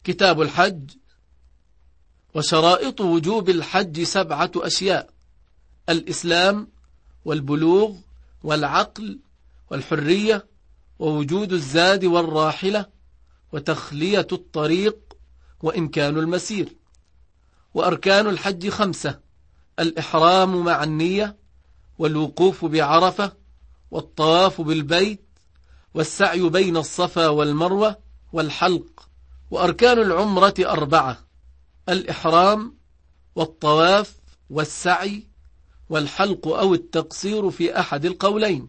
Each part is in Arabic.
كتاب الحج. وشرائط وجوب الحج 7 أشياء: الإسلام والبلوغ والعقل والحرية ووجود الزاد والراحلة وتخلية الطريق وإمكان المسير. وأركان الحج 5: الإحرام مع النية والوقوف بعرفة والطواف بالبيت والسعي بين الصفا والمروة والحلق. وأركان العمرة 4: الإحرام والطواف والسعي والحلق أو التقصير في أحد القولين.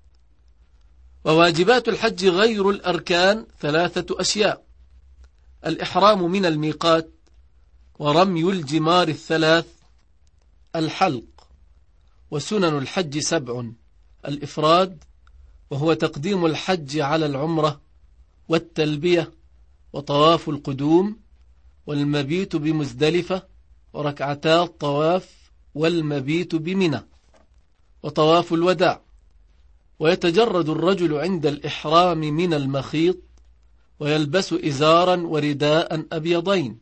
وواجبات الحج غير الأركان 3 أشياء: الإحرام من الميقات ورمي الجمار 3، الحلق. وسنن الحج 7: الإفراد وهو تقديم الحج على العمرة والتلبية وطواف القدوم والمبيت بمزدلفة وركعتا الطواف والمبيت بمنى وطواف الوداع. ويتجرد الرجل عند الإحرام من المخيط ويلبس إزارا ورداء أبيضين.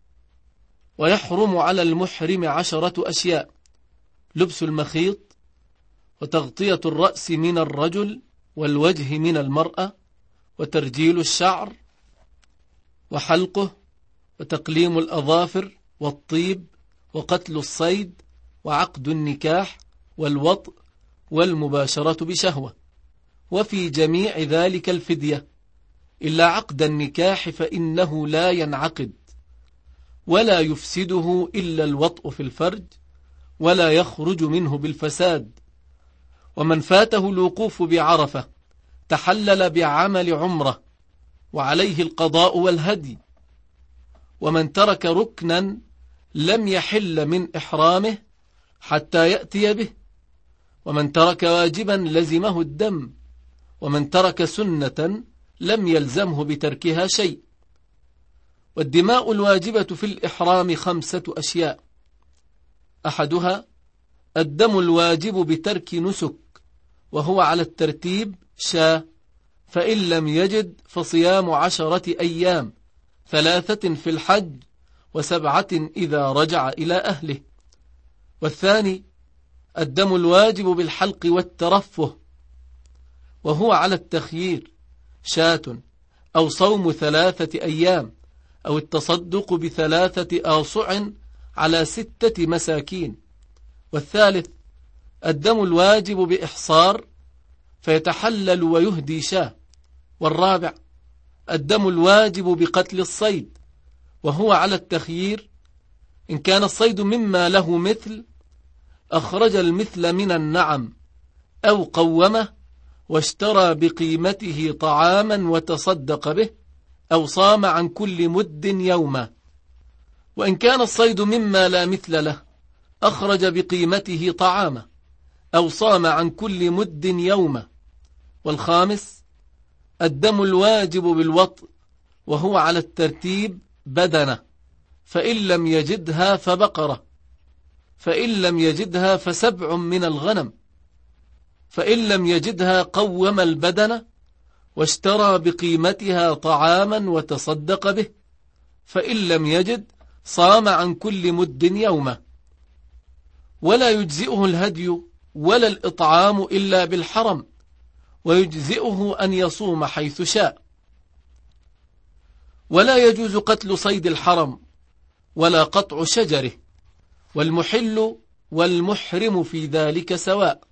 ويحرم على المحرم 10 أشياء: لبس المخيط وتغطية الرأس من الرجل والوجه من المرأة وترجيل الشعر وحلقه وتقليم الأظافر والطيب وقتل الصيد وعقد النكاح والوطء والمباشرة بشهوة. وفي جميع ذلك الفدية إلا عقد النكاح فإنه لا ينعقد ولا يفسده إلا الوطء في الفرج ولا يخرج منه بالفساد. ومن فاته الوقوف بعرفة تحلل بعمل عمرة وعليه القضاء والهدي. ومن ترك ركنا لم يحل من إحرامه حتى يأتي به. ومن ترك واجبا لزمه الدم. ومن ترك سنة لم يلزمه بتركها شيء. والدماء الواجبة في الإحرام 5 أشياء: أحدها الدم الواجب بترك نسك وهو على الترتيب شاة، فإن لم يجد فصيام 10 أيام، 3 في الحج و7 إذا رجع إلى أهله. والثاني الدم الواجب بالحلق والترفه وهو على التخيير شاة أو صوم 3 أيام أو التصدق ب3 آصع على 6 مساكين. والثالث الدم الواجب بإحصار فيتحلل ويهدي شاة. والرابع الدم الواجب بقتل الصيد وهو على التخيير: إن كان الصيد مما له مثل أخرج المثل من النعم أو قومه واشترى بقيمته طعاما وتصدق به أو صام عن كل مد يوما. وإن كان الصيد مما لا مثل له أخرج بقيمته طعاما أو صام عن كل مد يوما. والخامس الدم الواجب بالوطء وهو على الترتيب بدنة، فإن لم يجدها فبقرة، فإن لم يجدها ف7 من الغنم، فإن لم يجدها قوم البدنة واشترى بقيمتها طعاما وتصدق به، فإن لم يجد صام عن كل مد يومه. ولا يجزئه الهدي ولا الإطعام إلا بالحرم، ويجزئه أن يصوم حيث شاء. ولا يجوز قتل صيد الحرم ولا قطع شجره، والمحل والمحرم في ذلك سواء.